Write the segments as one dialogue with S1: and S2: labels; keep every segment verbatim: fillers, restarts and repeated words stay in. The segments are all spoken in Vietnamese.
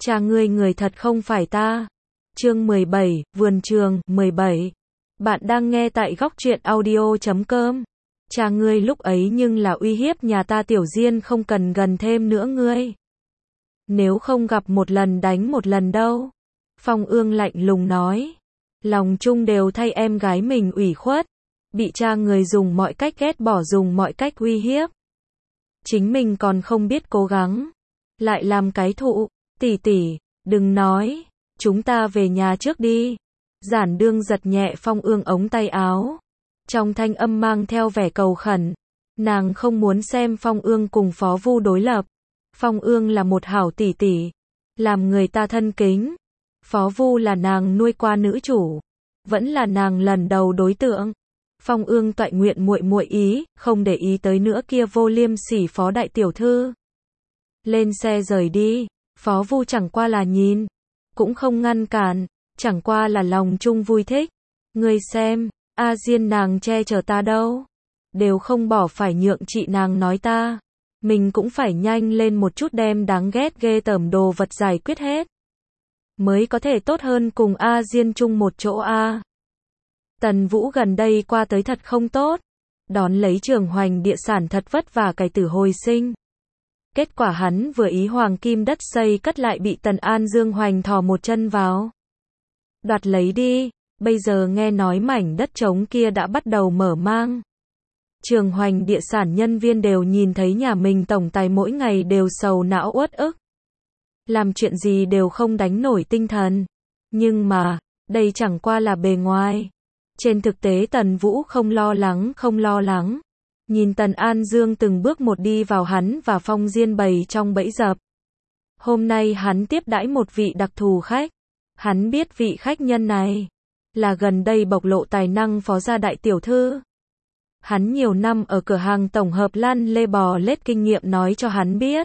S1: Cha ngươi người thật không phải ta. Chương mười bảy, Vườn trường, mười bảy. Bạn đang nghe tại góc truyện audio chấm com. Cha ngươi lúc ấy nhưng là uy hiếp nhà ta Tiểu Diên không cần gần thêm nữa ngươi. Nếu không gặp một lần đánh một lần đâu. Phong Ương lạnh lùng nói. Lòng chung đều thay em gái mình ủy khuất. Bị cha người dùng mọi cách ghét bỏ, dùng mọi cách uy hiếp. Chính mình còn không biết cố gắng. Lại làm cái thụ. Tỷ tỷ, đừng nói. Chúng ta về nhà trước đi. Giản Đương giật nhẹ Phong Ương ống tay áo. Trong thanh âm mang theo vẻ cầu khẩn. Nàng không muốn xem Phong Ương cùng Phó Vu đối lập. Phong Ương là một hảo tỷ tỷ. Làm người ta thân kính. Phó Vu là nàng nuôi qua nữ chủ. Vẫn là nàng lần đầu đối tượng. Phong Ương toại nguyện muội muội ý, không để ý tới nữa kia vô liêm sỉ Phó đại tiểu thư. Lên xe rời đi. Phó Vu chẳng qua là nhìn. Cũng không ngăn cản. Chẳng qua là lòng chung vui thích. Ngươi xem, A Diên nàng che chở ta đâu. Đều không bỏ phải nhượng chị nàng nói ta. Mình cũng phải nhanh lên một chút đem đáng ghét ghê tởm đồ vật giải quyết hết. Mới có thể tốt hơn cùng A Diên chung một chỗ A. Tần Vũ gần đây qua tới thật không tốt. Đón lấy Trường Hoành địa sản thật vất vả cày tử hồi sinh. Kết quả hắn vừa ý hoàng kim đất xây cất lại bị Tần An Dương Hoành thò một chân vào. Đoạt lấy đi, bây giờ nghe nói mảnh đất trống kia đã bắt đầu mở mang. Trường Hoành địa sản nhân viên đều nhìn thấy nhà mình tổng tài mỗi ngày đều sầu não uất ức. Làm chuyện gì đều không đánh nổi tinh thần. Nhưng mà, đây chẳng qua là bề ngoài. Trên thực tế Tần Vũ không lo lắng, không lo lắng. Nhìn Tần An Dương từng bước một đi vào hắn và Phong Diên bầy trong bẫy dập. Hôm nay hắn tiếp đãi một vị đặc thù khách. Hắn biết vị khách nhân này là gần đây bộc lộ tài năng Phó gia đại tiểu thư. Hắn nhiều năm ở cửa hàng tổng hợp lăn lê bò lết kinh nghiệm nói cho hắn biết.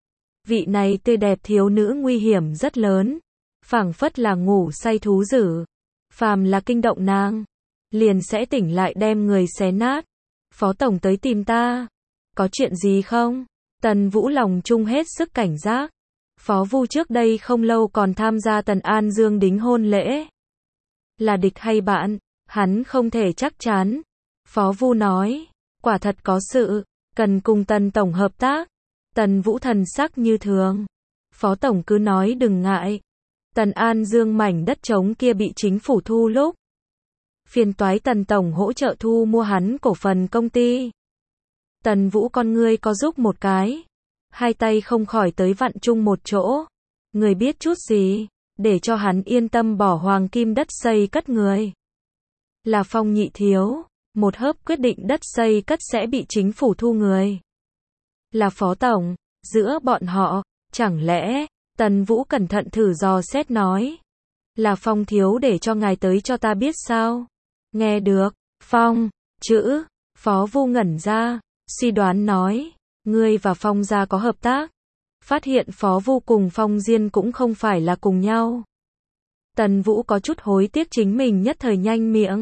S1: Vị này tươi đẹp thiếu nữ nguy hiểm rất lớn. Phảng phất là ngủ say thú dữ. Phàm là kinh động nàng, liền sẽ tỉnh lại đem người xé nát. Phó tổng tới tìm ta. Có chuyện gì không? Tần Vũ lòng chung hết sức cảnh giác. Phó Vu trước đây không lâu còn tham gia Tần An Dương đính hôn lễ. Là địch hay bạn? Hắn không thể chắc chắn. Phó Vu nói, quả thật có sự, cần cùng Tần Tổng hợp tác. Tần Vũ thần sắc như thường. Phó Tổng cứ nói đừng ngại. Tần An Dương mảnh đất trống kia bị chính phủ thu lúc. Phiền toái Tần Tổng hỗ trợ thu mua hắn cổ phần công ty. Tần Vũ con ngươi có giúp một cái. Hai tay không khỏi tới vặn chung một chỗ. Người biết chút gì, để cho hắn yên tâm bỏ hoàng kim đất xây cất người. Là Phong nhị thiếu, một hớp quyết định đất xây cất sẽ bị chính phủ thu người. Là Phó Tổng, giữa bọn họ, chẳng lẽ, Tần Vũ cẩn thận thử dò xét nói. Là Phong thiếu để cho ngài tới cho ta biết sao? Nghe được, Phong, chữ, Phó Vu ngẩn ra, suy đoán nói. Ngươi và Phong gia có hợp tác. Phát hiện Phó Vu cùng Phong Diên cũng không phải là cùng nhau. Tần Vũ có chút hối tiếc chính mình nhất thời nhanh miệng.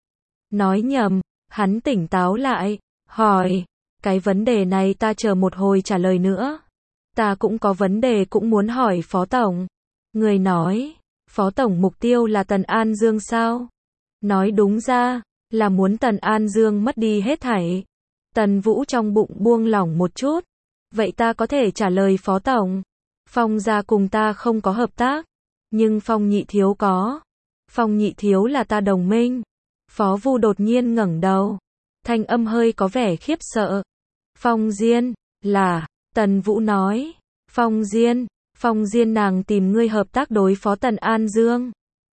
S1: Nói nhầm, hắn tỉnh táo lại, hỏi, cái vấn đề này ta chờ một hồi trả lời nữa. Ta cũng có vấn đề cũng muốn hỏi Phó Tổng. Người nói, Phó Tổng mục tiêu là Tần An Dương sao? Nói đúng ra, là muốn Tần An Dương mất đi hết thảy. Tần Vũ trong bụng buông lỏng một chút. Vậy ta có thể trả lời Phó Tổng. Phong gia cùng ta không có hợp tác. Nhưng Phong nhị thiếu có. Phong nhị thiếu là ta đồng minh. Phó Vu đột nhiên ngẩng đầu. Thanh âm hơi có vẻ khiếp sợ. Phong Diên, là, Tần Vũ nói. Phong Diên, Phong Diên nàng tìm ngươi hợp tác đối phó Tần An Dương.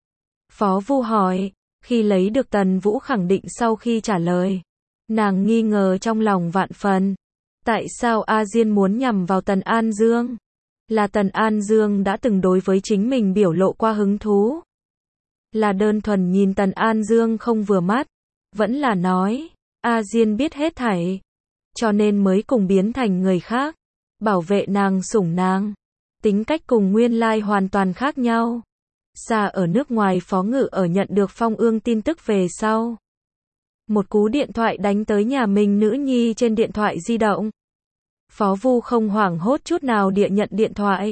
S1: Phó Vu hỏi, khi lấy được Tần Vũ khẳng định sau khi trả lời. Nàng nghi ngờ trong lòng vạn phần. Tại sao A Diên muốn nhằm vào Tần An Dương? Là Tần An Dương đã từng đối với chính mình biểu lộ qua hứng thú? Là đơn thuần nhìn Tần An Dương không vừa mắt? Vẫn là nói, A Diên biết hết thảy, cho nên mới cùng biến thành người khác, bảo vệ nàng sủng nàng. Tính cách cùng nguyên lai hoàn toàn khác nhau. Xa ở nước ngoài Phó Ngự ở nhận được Phong Ương tin tức về sau. Một cú điện thoại đánh tới nhà mình nữ nhi trên điện thoại di động. Phó Vu không hoảng hốt chút nào địa nhận điện thoại.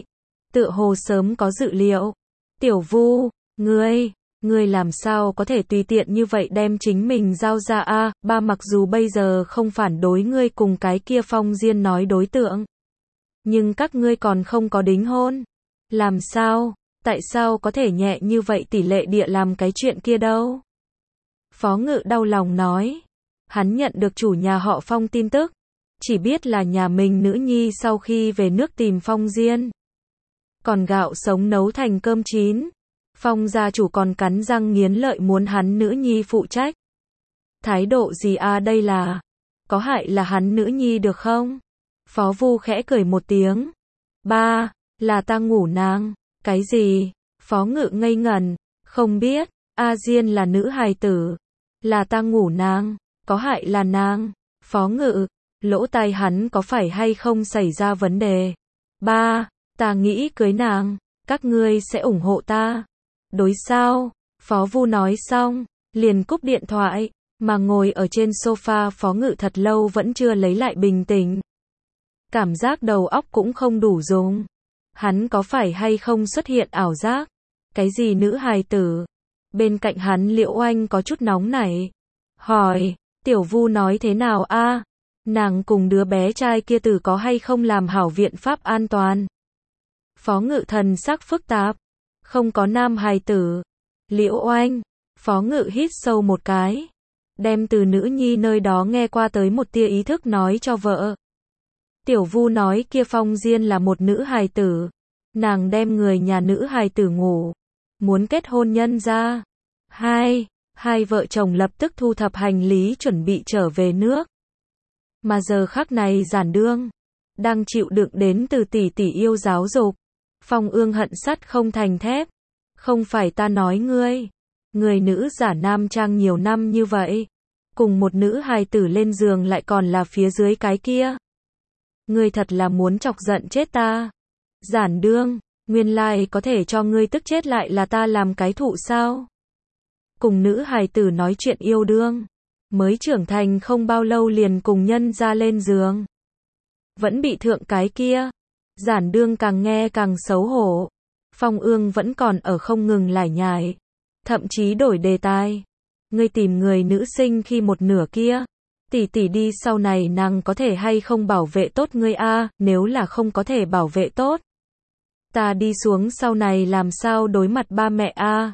S1: tựa hồ sớm có dự liệu. Tiểu Vu, ngươi, ngươi làm sao có thể tùy tiện như vậy đem chính mình giao ra a? Ba mặc dù bây giờ không phản đối ngươi cùng cái kia Phong Diên nói đối tượng, nhưng các ngươi còn không có đính hôn. Làm sao? Tại sao có thể nhẹ như vậy tỷ lệ địa làm cái chuyện kia đâu? Phó Ngự đau lòng nói. Hắn nhận được chủ nhà họ Phong tin tức, chỉ biết là nhà mình nữ nhi sau khi về nước tìm Phong Diên, còn gạo sống nấu thành cơm chín. Phong gia chủ còn cắn răng nghiến lợi muốn hắn nữ nhi phụ trách. Thái độ gì a đây là? Có hại là hắn nữ nhi được không? Phó Vu khẽ cười một tiếng. Ba, là ta ngủ nàng. Cái gì? Phó Ngự ngây ngẩn, không biết, A Diên là nữ hài tử. Là ta ngủ nàng, có hại là nàng. Phó Ngự, lỗ tai hắn có phải hay không xảy ra vấn đề? Ba, ta nghĩ cưới nàng, các ngươi sẽ ủng hộ ta. Đối sao? Phó Vu nói xong, liền cúp điện thoại, mà ngồi ở trên sofa Phó Ngự thật lâu vẫn chưa lấy lại bình tĩnh. Cảm giác đầu óc cũng không đủ dùng. Hắn có phải hay không xuất hiện ảo giác? Cái gì nữ hài tử? Bên cạnh hắn Liễu Oanh có chút nóng nảy. Hỏi, Tiểu Vu nói thế nào a? Nàng cùng đứa bé trai kia tử có hay không làm hảo biện pháp an toàn? Phó Ngự thần sắc phức tạp. Không có nam hài tử. Liễu Oanh. Phó Ngự hít sâu một cái. Đem từ nữ nhi nơi đó nghe qua tới một tia ý thức nói cho vợ. Tiểu Vu nói kia Phong Diên là một nữ hài tử. Nàng đem người nhà nữ hài tử ngủ. Muốn kết hôn nhân ra. Hai, hai vợ chồng lập tức thu thập hành lý chuẩn bị trở về nước. Mà giờ khắc này Giản Đương đang chịu đựng đến từ tỷ tỷ yêu giáo dục. Phong Ương hận sắt không thành thép. Không phải ta nói ngươi. Người nữ giả nam trang nhiều năm như vậy. Cùng một nữ hài tử lên giường lại còn là phía dưới cái kia. Ngươi thật là muốn chọc giận chết ta. Giản Đương, nguyên lai có thể cho ngươi tức chết lại là ta làm cái thụ sao? Cùng nữ hài tử nói chuyện yêu đương. Mới trưởng thành không bao lâu liền cùng nhân ra lên giường. Vẫn bị thượng cái kia. Giản Đương càng nghe càng xấu hổ. Phong Ương vẫn còn ở không ngừng lải nhải. Thậm chí đổi đề tài. Ngươi tìm người nữ sinh khi một nửa kia. Tỷ tỷ đi sau này nàng có thể hay không bảo vệ tốt ngươi a? Nếu là không có thể bảo vệ tốt, ta đi xuống sau này làm sao đối mặt ba mẹ a?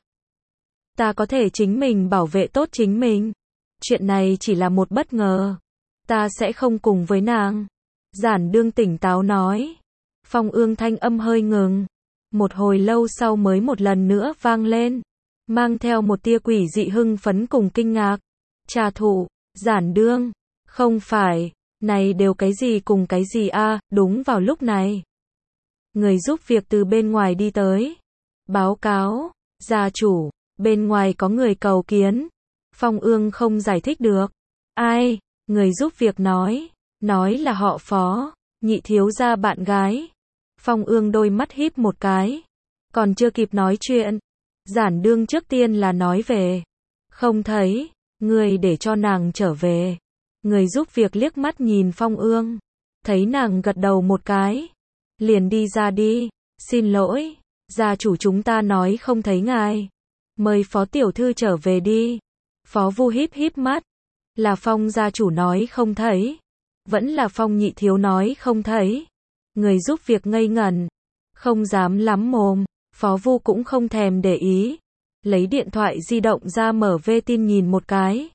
S1: Ta có thể chính mình bảo vệ tốt chính mình. Chuyện này chỉ là một bất ngờ. Ta sẽ không cùng với nàng. Giản Đương tỉnh táo nói. Phong Ương thanh âm hơi ngừng. Một hồi lâu sau mới một lần nữa vang lên. Mang theo một tia quỷ dị hưng phấn cùng kinh ngạc. Trà thụ, Giản Đương. Không phải, này đều cái gì cùng cái gì a? Đúng vào lúc này. Người giúp việc từ bên ngoài đi tới. Báo cáo, gia chủ, bên ngoài có người cầu kiến. Phong Ương không giải thích được. Ai? Người giúp việc nói. Nói là họ Phó, nhị thiếu gia bạn gái. Phong Ương đôi mắt híp một cái. Còn chưa kịp nói chuyện. Giản Đương trước tiên là nói về. Không thấy, người để cho nàng trở về. Người giúp việc liếc mắt nhìn Phong Ương. Thấy nàng gật đầu một cái. Liền đi ra đi. Xin lỗi, gia chủ chúng ta nói không thấy ngài. Mời Phó tiểu thư trở về đi. Phó Vu híp híp mắt. Là Phong gia chủ nói không thấy. Vẫn là Phong nhị thiếu nói không thấy. Người giúp việc ngây ngẩn. Không dám lắm mồm. Phó Vu cũng không thèm để ý. Lấy điện thoại di động ra mở vê tin nhìn một cái.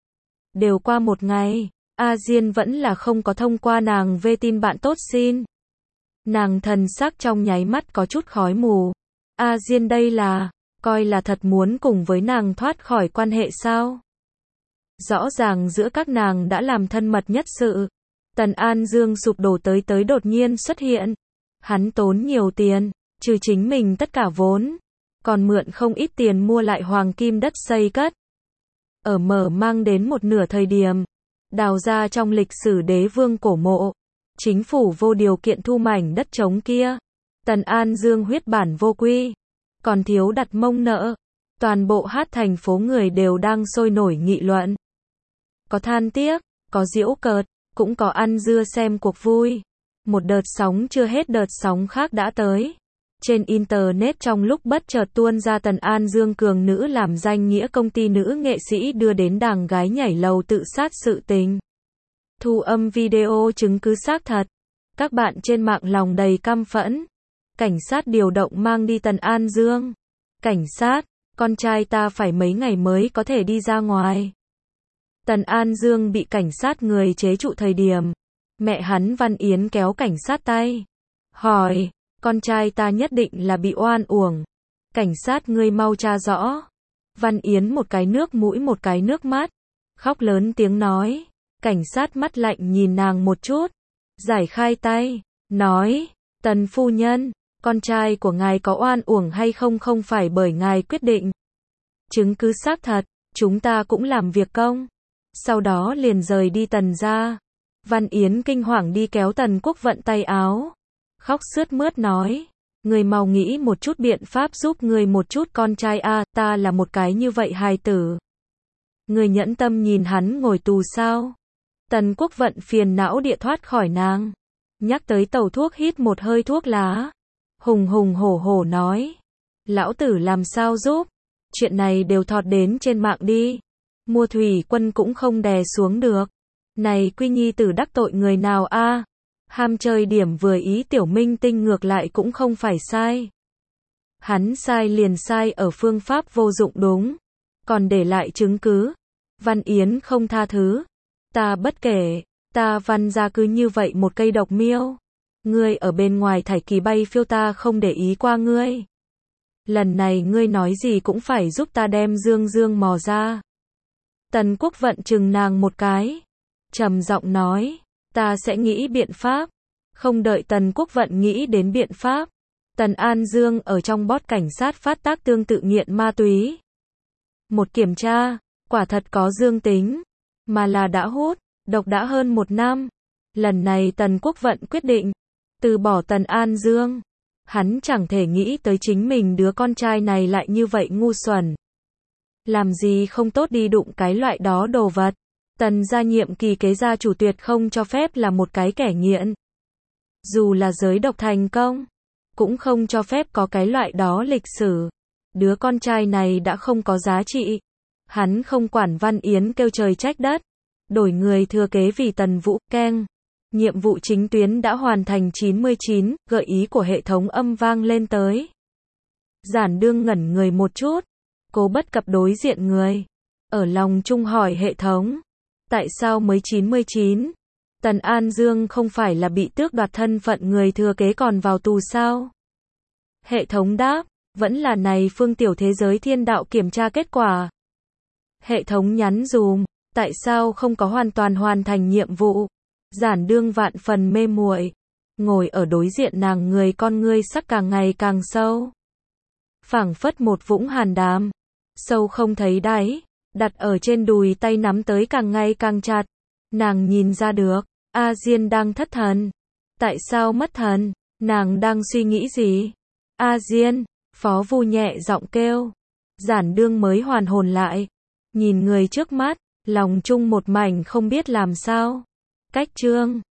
S1: Đều qua một ngày. A Diên vẫn là không có thông qua nàng vê tin bạn tốt xin. Nàng thần sắc trong nháy mắt có chút khói mù. A Diên đây là, coi là thật muốn cùng với nàng thoát khỏi quan hệ sao? Rõ ràng giữa các nàng đã làm thân mật nhất sự. Tần An Dương sụp đổ tới tới đột nhiên xuất hiện. Hắn tốn nhiều tiền, trừ chính mình tất cả vốn. Còn mượn không ít tiền mua lại hoàng kim đất xây cất. Ở mở mang đến một nửa thời điểm. Đào ra trong lịch sử đế vương cổ mộ. Chính phủ vô điều kiện thu mảnh đất trống kia. Tần An Dương huyết bản vô quy. Còn thiếu đặt mông nợ. Toàn bộ hát thành phố người đều đang sôi nổi nghị luận. Có than tiếc, có giễu cợt, cũng có ăn dưa xem cuộc vui. Một đợt sóng chưa hết đợt sóng khác đã tới. Trên Internet trong lúc bất chợt tuôn ra Tần An Dương cường nữ làm danh nghĩa công ty nữ nghệ sĩ đưa đến đàng gái nhảy lầu tự sát sự tình. Thu âm video chứng cứ xác thật. Các bạn trên mạng lòng đầy căm phẫn. Cảnh sát điều động mang đi Tần An Dương. Cảnh sát, con trai ta phải mấy ngày mới có thể đi ra ngoài. Tần An Dương bị cảnh sát người chế trụ thời điểm. Mẹ hắn Văn Yến kéo cảnh sát tay. Hỏi, con trai ta nhất định là bị oan uổng. Cảnh sát ngươi mau tra rõ. Văn Yến một cái nước mũi một cái nước mắt. Khóc lớn tiếng nói. Cảnh sát mắt lạnh nhìn nàng một chút. Giải khai tay. Nói, Tần phu nhân, con trai của ngài có oan uổng hay không không phải bởi ngài quyết định. Chứng cứ xác thật, chúng ta cũng làm việc công. Sau đó liền rời đi Tần gia. Văn Yến kinh hoàng đi kéo Tần Quốc Vận tay áo. Khóc sướt mướt nói. Người mau nghĩ một chút biện pháp giúp người một chút con trai a, à, ta là một cái như vậy hài tử. Người nhẫn tâm nhìn hắn ngồi tù sao? Tần Quốc Vận phiền não địa thoát khỏi nàng. Nhắc tới tàu thuốc hít một hơi thuốc lá. Hùng hùng hổ hổ nói. Lão tử làm sao giúp? Chuyện này đều thọt đến trên mạng đi. Mua thủy quân cũng không đè xuống được. Này quy nhi tử đắc tội người nào a? À? Ham chơi điểm vừa ý tiểu minh tinh ngược lại cũng không phải sai. Hắn sai liền sai ở phương pháp vô dụng đúng. Còn để lại chứng cứ. Văn Yến không tha thứ. Ta bất kể. Ta Văn ra cứ như vậy một cây độc miêu. Ngươi ở bên ngoài thải kỳ bay phiêu ta không để ý qua ngươi. Lần này ngươi nói gì cũng phải giúp ta đem Dương Dương mò ra. Tần Quốc Vận chừng nàng một cái. Trầm giọng nói. Ta sẽ nghĩ biện pháp. Không đợi Tần Quốc Vận nghĩ đến biện pháp. Tần An Dương ở trong bót cảnh sát phát tác tương tự nghiện ma túy. Một kiểm tra, quả thật có dương tính. Mà là đã hút, độc đã hơn một năm. Lần này Tần Quốc Vận quyết định. Từ bỏ Tần An Dương. Hắn chẳng thể nghĩ tới chính mình đứa con trai này lại như vậy ngu xuẩn. Làm gì không tốt đi đụng cái loại đó đồ vật. Tần gia nhiệm kỳ kế gia chủ tuyệt không cho phép là một cái kẻ nghiện. Dù là giới độc thành công, cũng không cho phép có cái loại đó lịch sử. Đứa con trai này đã không có giá trị. Hắn không quản Văn Yến kêu trời trách đất. Đổi người thừa kế vì Tần Vũ, keng. Nhiệm vụ chính tuyến đã hoàn thành chín mươi chín, gợi ý của hệ thống âm vang lên tới. Giản Đương ngẩn người một chút. Cố Bất Cập đối diện người. Ở lòng chung hỏi hệ thống. Tại sao mới chín mươi chín? Tần An Dương không phải là bị tước đoạt thân phận người thừa kế còn vào tù sao? Hệ thống đáp, vẫn là này phương tiểu thế giới thiên đạo kiểm tra kết quả. Hệ thống nhắn dùm, tại sao không có hoàn toàn hoàn thành nhiệm vụ? Giản Đương vạn phần mê muội, ngồi ở đối diện nàng người con ngươi sắc càng ngày càng sâu. Phảng phất một vũng hàn đàm, sâu không thấy đáy, đặt ở trên đùi tay nắm tới càng ngày càng chặt. Nàng nhìn ra được, A Diên đang thất thần. Tại sao mất thần? Nàng đang suy nghĩ gì? A Diên, Phó Vu nhẹ giọng kêu. Giản Đương mới hoàn hồn lại, nhìn người trước mắt, lòng chung một mảnh không biết làm sao. Cách chương